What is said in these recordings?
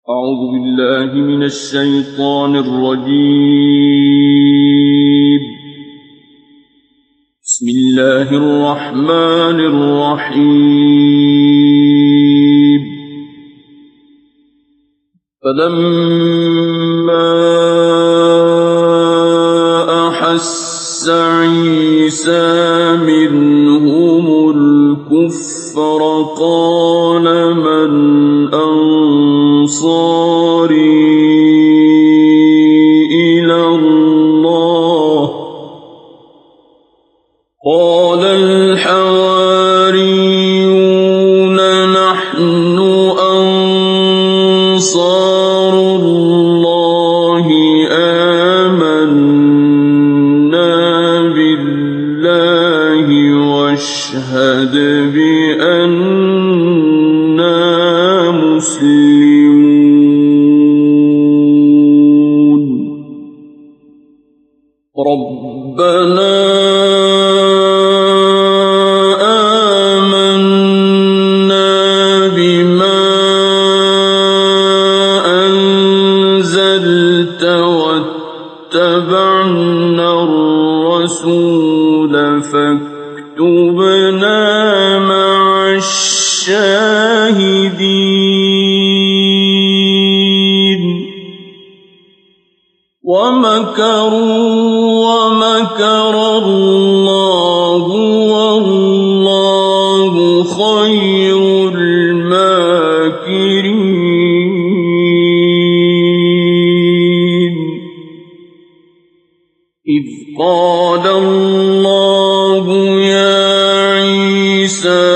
أعوذ بالله من الشيطان الرجيم. بسم الله الرحمن الرحيم. فلما أحس عيسى منهم الكفر قال من أنصاري إلى الله قال الحواريون نحن أنصار الله آمنا بالله واشهد بأننا مسلمون. ربنا آمنا بما أنزلت واتبعنا الرسول فاكتبنا مع الشاهدين. ومكروا ومكر الله والله خير الماكرين. إذ قال الله يا عيسى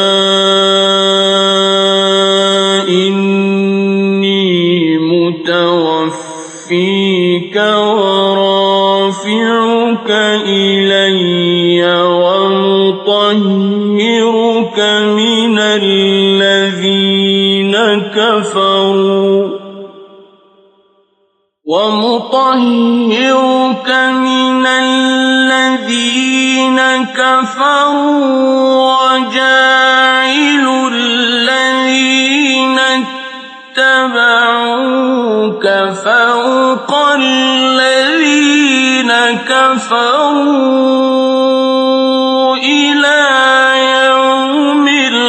إني متوفيك ورافعك إلي ومطهرك من الذين كفروا وجاعل الذين اتبعوك فوق الذين كفروا إلى يوم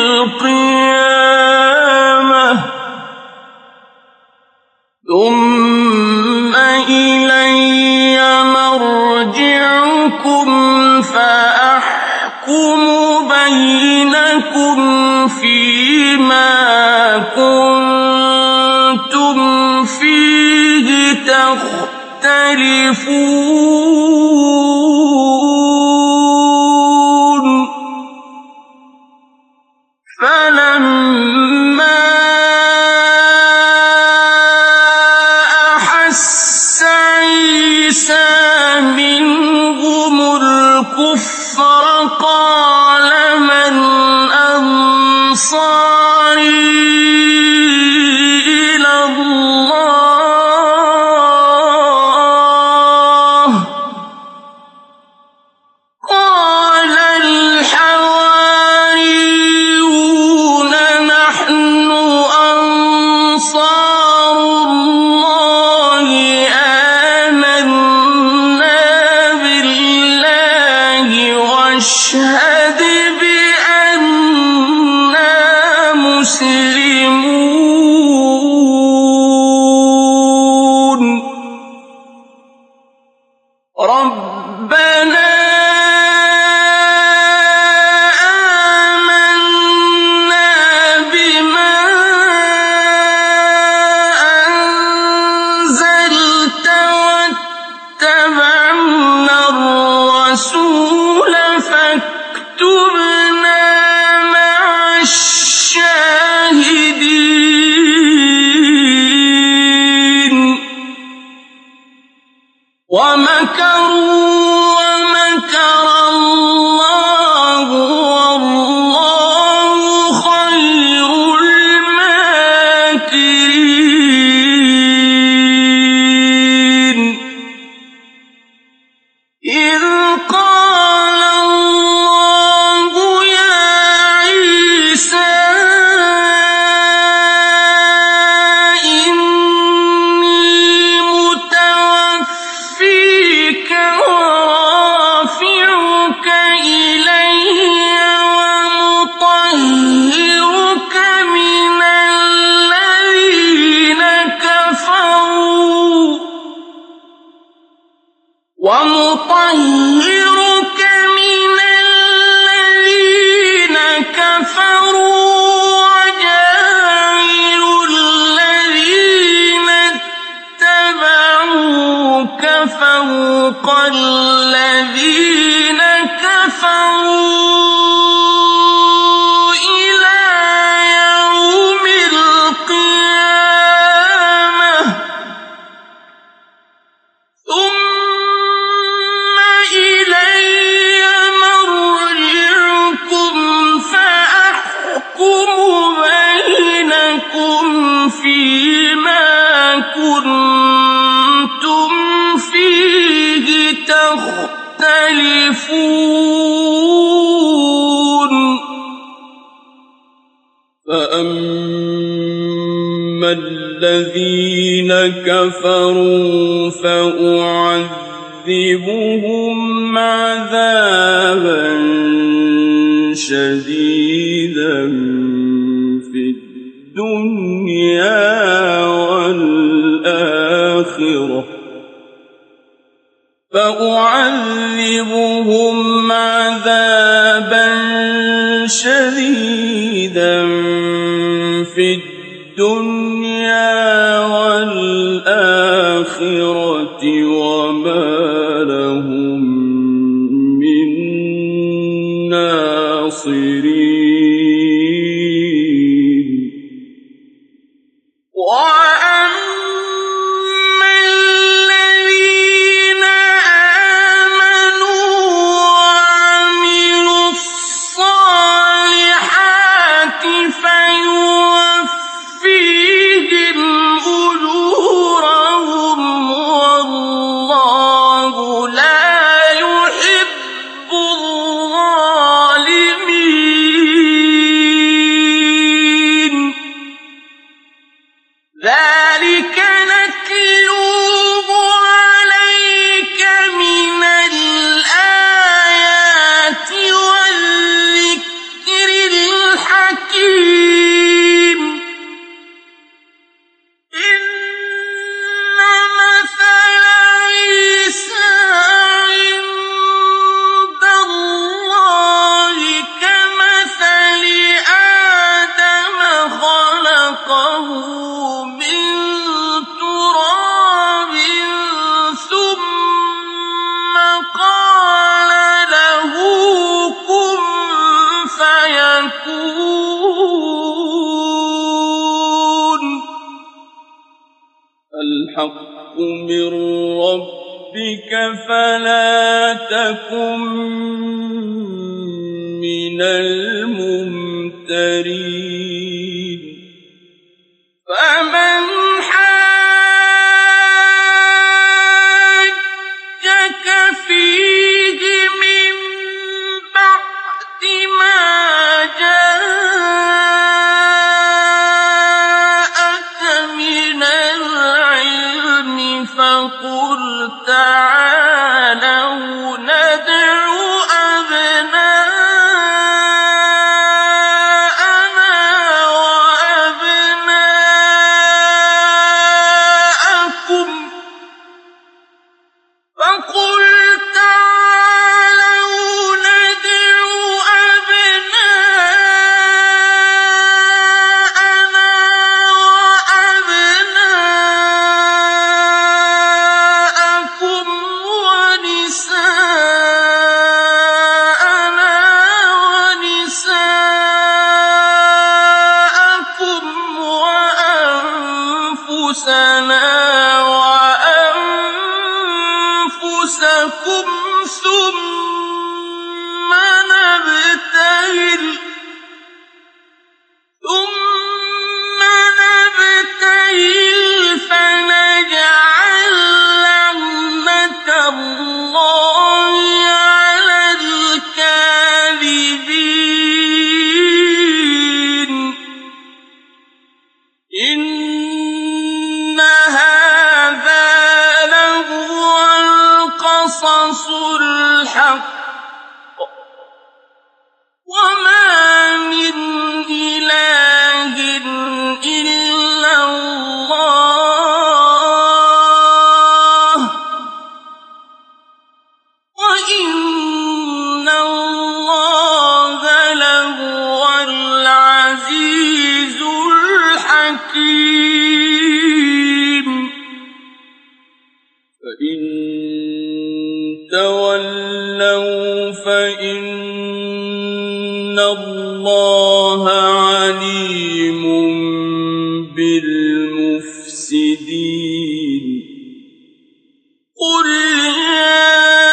القيامة ثم إلي مرجعكم فأحكم بينكم فيما كنتم فيه تختلفون. فلما أحس عيسى منهم الكفر قال من أنصاري إلى الله قال الحواريون نحن أنصار الله آمنا بالله واشهد بأننا مسلمون. ربنا آمنا بما أنزلت واتبعنا الرسول فاكتبنا مع الشاهدين. ومكروا ومكر الله والله خير الماكرين. إذ قال الله يا عيسى إني ويطهرك من الذين كفروا وجاعل الذين اتبعوك فوق الذين كفروا إلى يوم القيامة ثم إلي مرجعكم فأحكم بينكم فيما كنتم فيه تختلفون فأما الذين كفروا فأعذبهم عذابا شديدا في الدنيا والآخرة فأعذبهم عذابا شديدا في الدنيا والآخرة وما لهم من ناصرين وأما الذين آمنوا وعملوا الصالحات فيوفيهم أجورهم والله لا يحب الظالمين ذلك نتلوه عليك من الآيات والذكر الحكيم إن مثل عيسى عند الله كمثل آدم خلقه من تراب ثم قال له كن فيكون الحق من ربك فلا تكن من الممترين فمن حاجك فيه من بعد ما جاءك من العلم فقل تعالوا ندع أبناءنا وأبناءكم فقل تعالوا ندع أبناءنا وأبناءكم ونساءنا ونساءكم وأنفسنا وأنفسكم ثم نبتهل فنجعل لعنة الله على الكاذبين إن هذا لهو القصص الحق وما من إله إلا الله تولوا فإن الله عليم بالمفسدين قل يا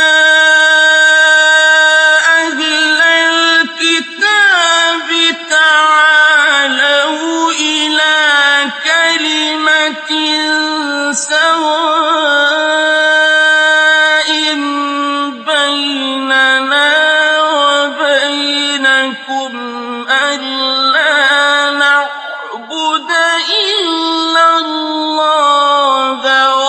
أهل الكتاب تعالوا إلى كلمة سواء بيننا وبينكم ألا نعبد إلا الله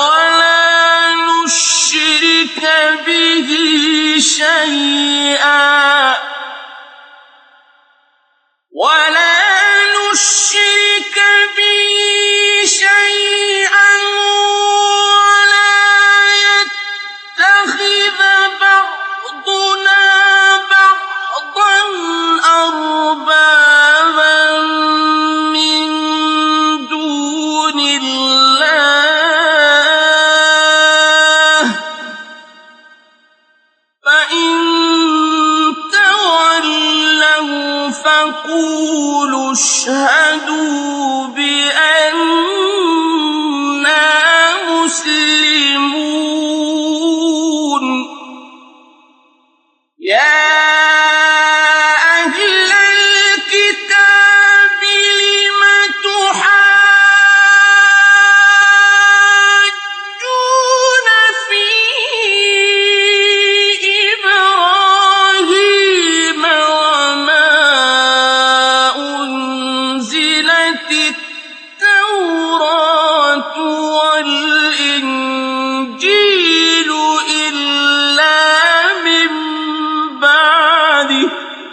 ولا نشرك به شيئا ولا يتخذ بعضنا بعضا أربابا من دون الله فإن تولوا فقولوا اشهدوا بأننا مسلمون يا أهل الكتاب لم تحاجون في إبراهيم وما أنزلت التوراة والإنجيل إلا من بعده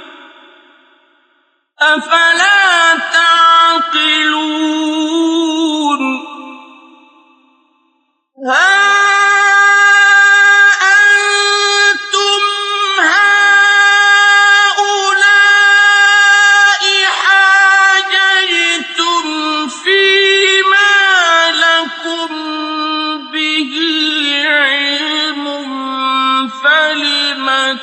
أفلا تعقلون ها أنتم هؤلاء حاججتم فيما لكم به علم فلم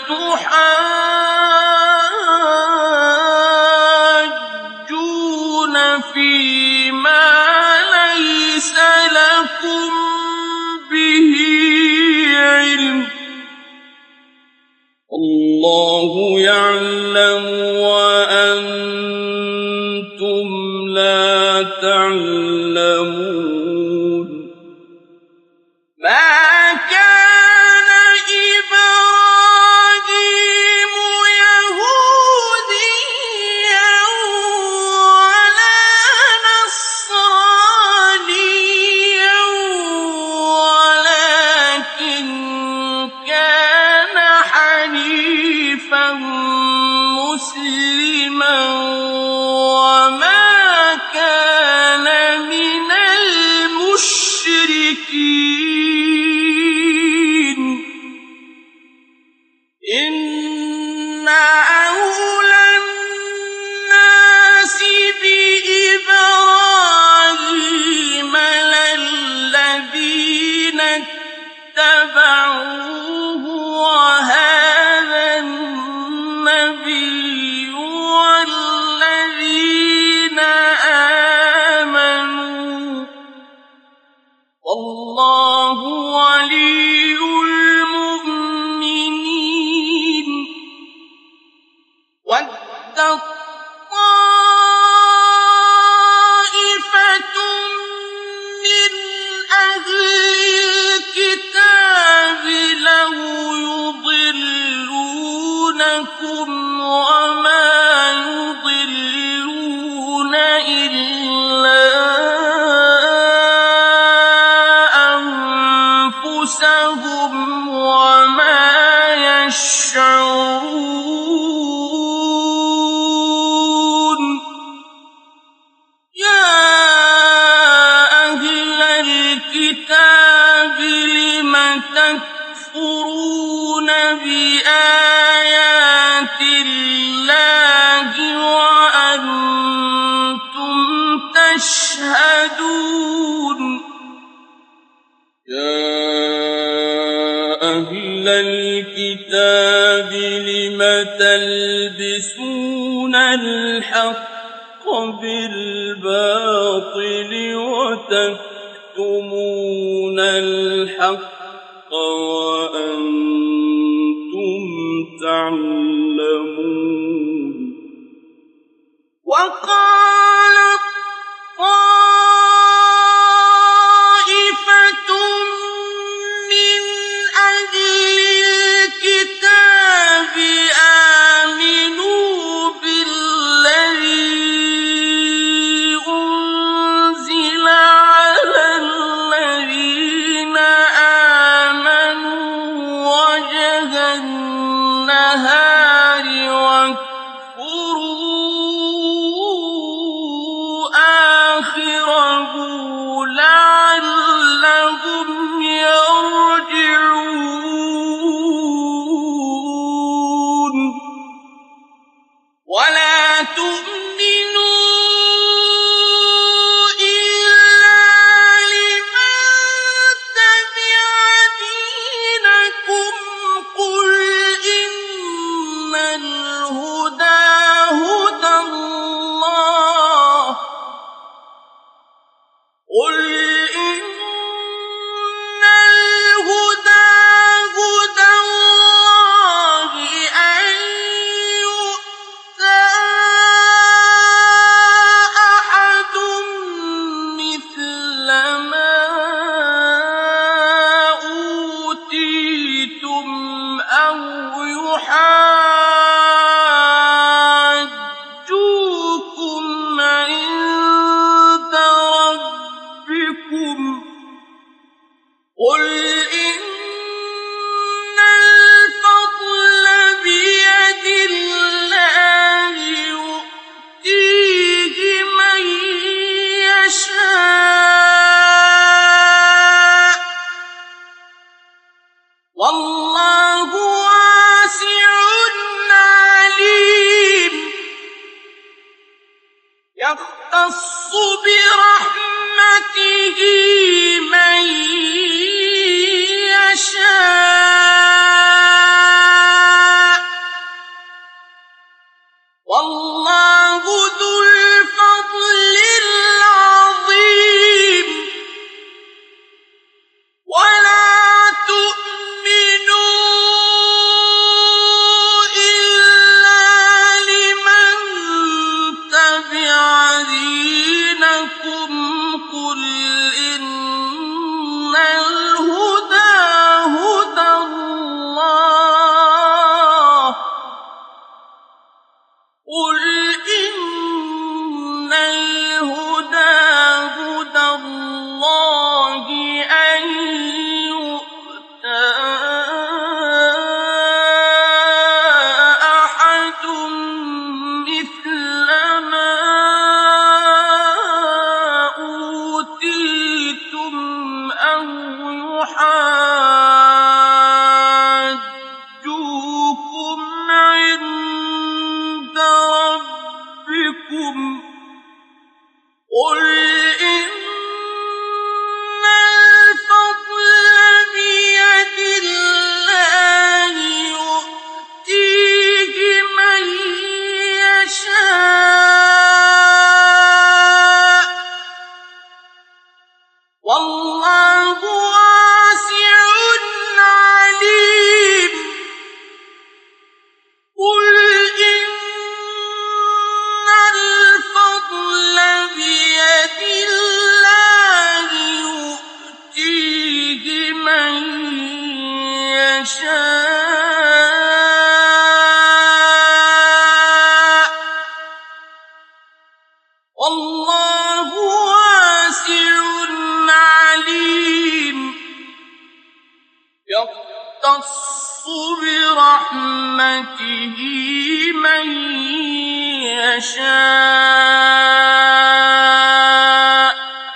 تحاجون فيما ليس لكم به علم الله يعلم وأنتم لا تعلمون ما كان إبراهيم يهوديا ولا نصرانيا ولكن كان حنيفا مسلما وما كان من المشركين إن أولى الناس بإبراهيم للذين اتبعوه وهذا النبي والذين آمنوا والله ولي المؤمنين ود طائفة من أهل الكتاب لو يضلونكم وما يضلون إلا أنفسهم وما يشعرون يا أهل الكتاب لم تكفرون بآيات الله وأنتم تشهدون يا أهل أهل الكتاب لم تلبسون الحق بالباطل وتكتمون الحق وأنتم تعلمون وقالت طائفة من أهل الكتاب آمنوا بالذي أنزل على الذين آمنوا وجه النهار واكفروا آخره لعلهم يرجعون ولا تؤمنوا إلا لمن تبع دينكم قل إن الهدى هدى الله قل إن الهدى هدى الله أن يؤتى أحد مثل ما أوتيتم أو يحاجوكم عند ربكم قل إن الفضل بيد الله يؤتيه من يشاء والله واسع عليم يختص برحمته من يشاء والله ذو الفضل العظيم ولا تؤمنوا إلا لمن تبع دينكم قل إن الهدى هدى الله قل إن الهدى هدى الله أن يؤتى أحد مثل ما أوتيتم أو يحاجوكم عند ربكم قل إن الفضل بيد الله يؤتيه من يشاء والله واسع عليم قل إن الفضل بيد الله يؤتيه من يشاء والله واسع عليم يختص برحمته من يشاء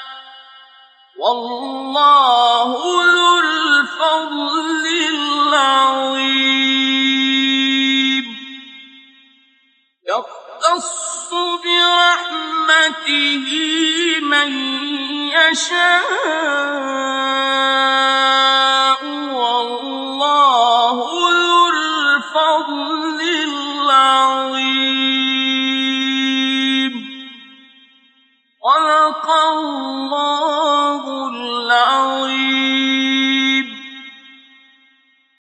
والله ذو الفضل العظيم يختص برحمته من يشاء